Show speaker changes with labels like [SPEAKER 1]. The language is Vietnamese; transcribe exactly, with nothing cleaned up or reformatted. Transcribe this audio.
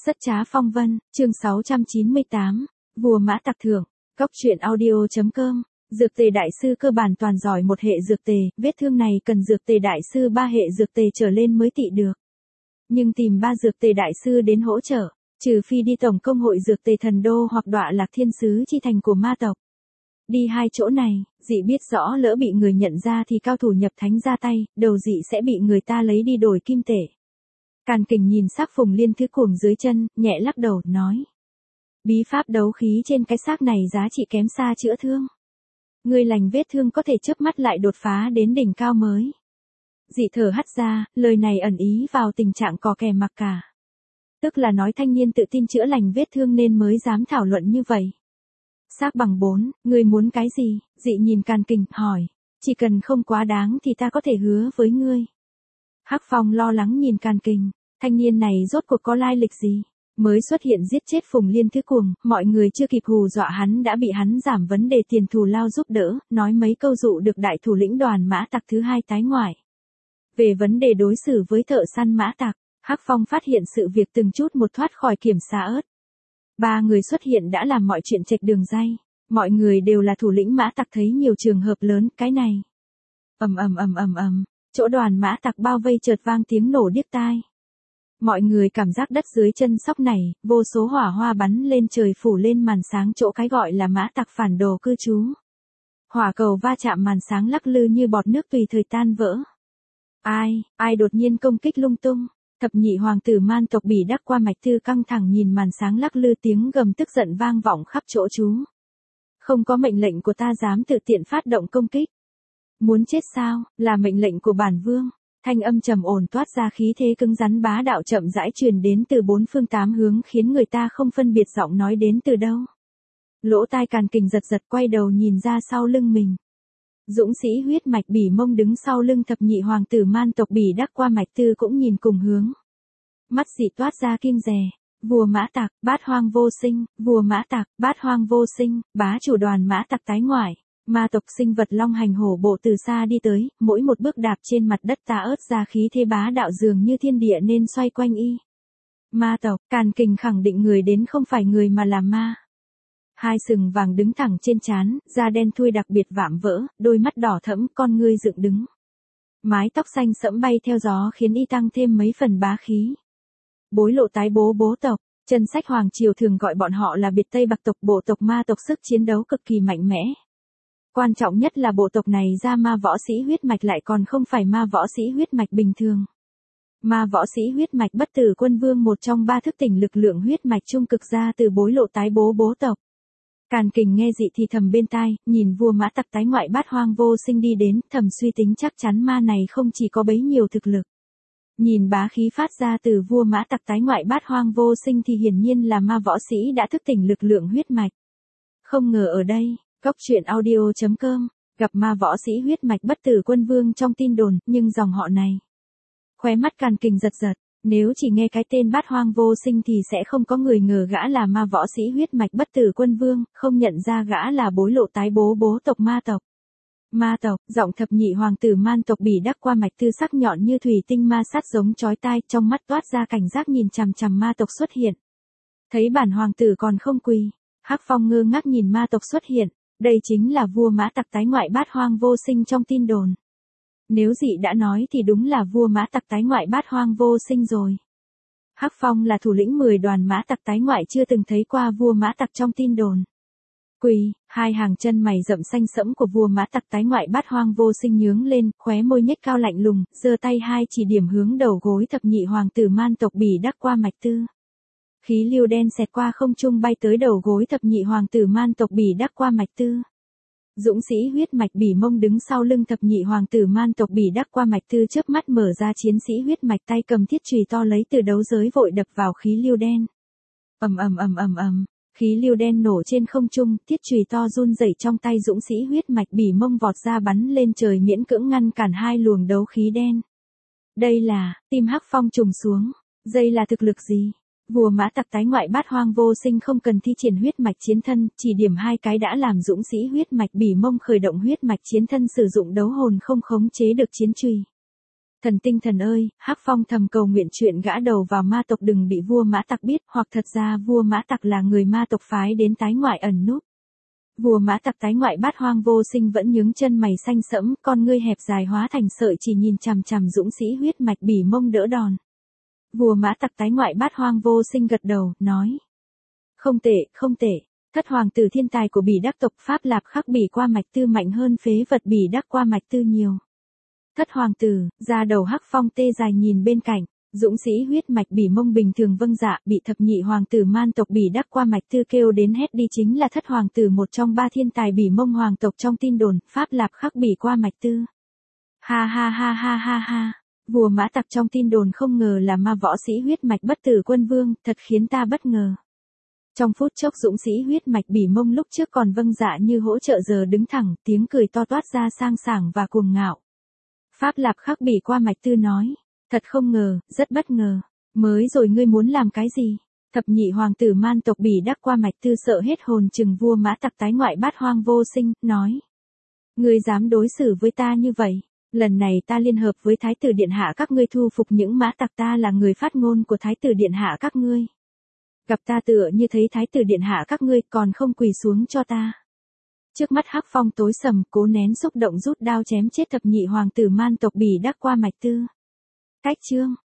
[SPEAKER 1] Rất trá phong vân, chương sáu trăm chín mươi tám, vua mã tặc thưởng, góc truyện audio.com, dược tề đại sư cơ bản toàn giỏi một hệ dược tề, vết thương này cần dược tề đại sư ba hệ dược tề trở lên mới tị được. Nhưng tìm ba dược tề đại sư đến hỗ trợ, trừ phi đi tổng công hội dược tề thần đô hoặc đọa lạc thiên sứ chi thành của ma tộc. Đi hai chỗ này, dị biết rõ lỡ bị người nhận ra thì cao thủ nhập thánh ra tay, đầu dị sẽ bị người ta lấy đi đổi kim tệ. Càn Kình nhìn xác Phùng Liên Thứ Cuồng dưới chân, nhẹ lắc đầu, nói. Bí pháp đấu khí trên cái xác này giá trị kém xa chữa thương. Người lành vết thương có thể chớp mắt lại đột phá đến đỉnh cao mới. Dị thở hắt ra, lời này ẩn ý vào tình trạng cò kè mặc cả. Tức là nói thanh niên tự tin chữa lành vết thương nên mới dám thảo luận như vậy. Xác bằng bốn, người muốn cái gì? Dị nhìn Càn Kình, hỏi. Chỉ cần không quá đáng thì ta có thể hứa với ngươi. Hắc Phong lo lắng nhìn Càn Kình. Thanh niên này rốt cuộc có lai lịch gì? Mới xuất hiện giết chết Phùng Liên Thứ Cuồng, mọi người chưa kịp hù dọa hắn đã bị hắn giảm vấn đề tiền thù lao giúp đỡ, nói mấy câu dụ được đại thủ lĩnh đoàn mã tặc thứ hai tái ngoại. Về vấn đề đối xử với thợ săn mã tặc, Hắc Phong phát hiện sự việc từng chút một thoát khỏi kiểm xa ớt. Ba người xuất hiện đã làm mọi chuyện chệch đường ray, mọi người đều là thủ lĩnh mã tặc thấy nhiều trường hợp lớn, cái này. Ầm ầm ầm ầm ầm, chỗ đoàn mã tặc bao vây chợt vang tiếng nổ điếc tai. Mọi người cảm giác đất dưới chân sóc này, vô số hỏa hoa bắn lên trời phủ lên màn sáng chỗ cái gọi là mã tặc phản đồ cư trú. Hỏa cầu va chạm màn sáng lắc lư như bọt nước tùy thời tan vỡ. Ai, ai đột nhiên công kích lung tung. Thập nhị hoàng tử man tộc Bỉ Đắc Qua Mạch Tư căng thẳng nhìn màn sáng lắc lư, tiếng gầm tức giận vang vọng khắp chỗ trú. Không có mệnh lệnh của ta dám tự tiện phát động công kích. Muốn chết sao, là mệnh lệnh của bản vương. Thanh âm trầm ổn toát ra khí thế cứng rắn bá đạo chậm rãi truyền đến từ bốn phương tám hướng khiến người ta không phân biệt giọng nói đến từ đâu. Lỗ tai Càn Kình giật giật quay đầu nhìn ra sau lưng mình. Dũng sĩ huyết mạch Bỉ Mông đứng sau lưng thập nhị hoàng tử man tộc Bỉ Đắc Qua Mạch Tư cũng nhìn cùng hướng. Mắt dị toát ra kiêng dè. Vua mã tặc, bát hoang vô sinh, vua mã tặc, bát hoang vô sinh, bá chủ đoàn mã tặc tái ngoại. Ma tộc sinh vật long hành hổ bộ từ xa đi tới, mỗi một bước đạp trên mặt đất ta ớt ra khí thế bá đạo dường như thiên địa nên xoay quanh y. Ma tộc, Càn Kình khẳng định người đến không phải người mà là ma. Hai sừng vàng đứng thẳng trên trán, da đen thui đặc biệt vạm vỡ, đôi mắt đỏ thẫm, con ngươi dựng đứng. Mái tóc xanh sẫm bay theo gió khiến y tăng thêm mấy phần bá khí. Bối lộ tái bố bố tộc, Chân Sách Hoàng Triều thường gọi bọn họ là biệt Tây Bạc tộc, bộ tộc ma tộc sức chiến đấu cực kỳ mạnh mẽ. Quan trọng nhất là bộ tộc này ra ma võ sĩ huyết mạch lại còn không phải ma võ sĩ huyết mạch bình thường. Ma võ sĩ huyết mạch Bất Tử Quân Vương, một trong ba thức tỉnh lực lượng huyết mạch trung cực ra từ bối lộ tái bố bố tộc. Càn Kình nghe dị thì thầm bên tai, nhìn vua mã tặc tái ngoại bát hoang vô sinh đi đến, thầm suy tính chắc chắn ma này không chỉ có bấy nhiều thực lực. Nhìn bá khí phát ra từ vua mã tặc tái ngoại bát hoang vô sinh thì hiển nhiên là ma võ sĩ đã thức tỉnh lực lượng huyết mạch. Không ngờ ở đây, góc truyện audio.com, gặp ma võ sĩ huyết mạch Bất Tử Quân Vương trong tin đồn, nhưng dòng họ này. Khóe mắt Càn Kình giật giật, nếu chỉ nghe cái tên bát hoang vô sinh thì sẽ không có người ngờ gã là ma võ sĩ huyết mạch Bất Tử Quân Vương, không nhận ra gã là bối lộ tái bố bố tộc ma tộc. Ma tộc, giọng thập nhị hoàng tử man tộc Bỉ Đắc Qua Mạch Tư sắc nhọn như thủy tinh ma sát giống chói tai, trong mắt toát ra cảnh giác nhìn chằm chằm ma tộc xuất hiện. Thấy bản hoàng tử còn không quỳ, Hắc Phong ngơ ngác nhìn ma tộc xuất hiện. Đây chính là vua mã tặc tái ngoại bát hoang vô sinh trong tin đồn. Nếu dị đã nói thì đúng là vua mã tặc tái ngoại bát hoang vô sinh rồi. Hắc Phong là thủ lĩnh mười đoàn mã tặc tái ngoại chưa từng thấy qua vua mã tặc trong tin đồn. Quỳ, hai hàng chân mày rậm xanh sẫm của vua mã tặc tái ngoại bát hoang vô sinh nhướng lên, khóe môi nhếch cao lạnh lùng, giơ tay hai chỉ điểm hướng đầu gối thập nhị hoàng tử man tộc Bỉ Đắc Qua Mạch Tư. Khí lưu đen xẹt qua không trung bay tới đầu gối thập nhị hoàng tử man tộc Bỉ Đắc Qua Mạch Tư. Dũng sĩ huyết mạch Bỉ Mông đứng sau lưng thập nhị hoàng tử man tộc Bỉ Đắc Qua Mạch Tư chớp mắt mở ra chiến sĩ huyết mạch tay cầm thiết chùy to lấy từ đấu giới vội đập vào khí lưu đen. Ầm ầm ầm ầm ầm, khí lưu đen nổ trên không trung, thiết chùy to run rẩy trong tay dũng sĩ huyết mạch Bỉ Mông vọt ra bắn lên trời miễn cưỡng ngăn cản hai luồng đấu khí đen. Đây là, tim Hắc Phong trùng xuống, đây là thực lực gì? Vua mã tặc tái ngoại bát hoang vô sinh không cần thi triển huyết mạch chiến thân, chỉ điểm hai cái đã làm dũng sĩ huyết mạch Bỉ Mông khởi động huyết mạch chiến thân sử dụng đấu hồn không khống chế được chiến chùy. Thần tinh thần ơi, Hắc Phong thầm cầu nguyện chuyện gã đầu vào ma tộc đừng bị vua Mã Tặc biết, hoặc thật ra vua Mã Tặc là người ma tộc phái đến tái ngoại ẩn núp. Vua Mã Tặc tái ngoại Bát Hoang Vô Sinh vẫn nhướng chân mày xanh sẫm, con ngươi hẹp dài hóa thành sợi chỉ nhìn chằm chằm dũng sĩ huyết mạch Bỉ Mông đỡ đòn. Vua Mã Tặc tái ngoại Bát Hoang Vô Sinh gật đầu, nói: "Không tệ, không tệ, thất hoàng tử thiên tài của Bỉ Đắc tộc Pháp Lạp Khắc Bỉ qua mạch tư mạnh hơn phế vật Bỉ Đắc qua mạch tư nhiều." Thất hoàng tử, da đầu Hắc Phong tê dài nhìn bên cạnh, dũng sĩ huyết mạch Bỉ Mông bình thường vâng dạ, bị thập nhị hoàng tử man tộc Bỉ Đắc qua mạch tư kêu đến hét đi chính là thất hoàng tử một trong ba thiên tài Bỉ Mông hoàng tộc trong tin đồn, Pháp Lạp Khắc Bỉ qua mạch tư. Ha ha ha ha ha ha, vua Mã Tặc trong tin đồn không ngờ là ma võ sĩ huyết mạch bất tử quân vương, thật khiến ta bất ngờ. Trong phút chốc dũng sĩ huyết mạch Bỉ Mông lúc trước còn vâng dạ như hỗ trợ giờ đứng thẳng, tiếng cười to toát ra sang sảng và cuồng ngạo. Pháp Lạp Khắc Bỉ qua mạch tư nói: "Thật không ngờ, rất bất ngờ. Mới rồi ngươi muốn làm cái gì?" Thập nhị hoàng tử man tộc Bỉ Đắc qua mạch tư sợ hết hồn chừng vua Mã Tặc tái ngoại Bát Hoang Vô Sinh, nói: "Ngươi dám đối xử với ta như vậy? Lần này ta liên hợp với Thái tử Điện Hạ các ngươi thu phục những Mã Tặc, ta là người phát ngôn của Thái tử Điện Hạ các ngươi. Gặp ta tựa như thấy Thái tử Điện Hạ các ngươi còn không quỳ xuống cho ta." Trước mắt Hắc Phong tối sầm, cố nén xúc động rút đao chém chết thập nhị hoàng tử man tộc Bỉ Đắc qua mạch tư. Cách chương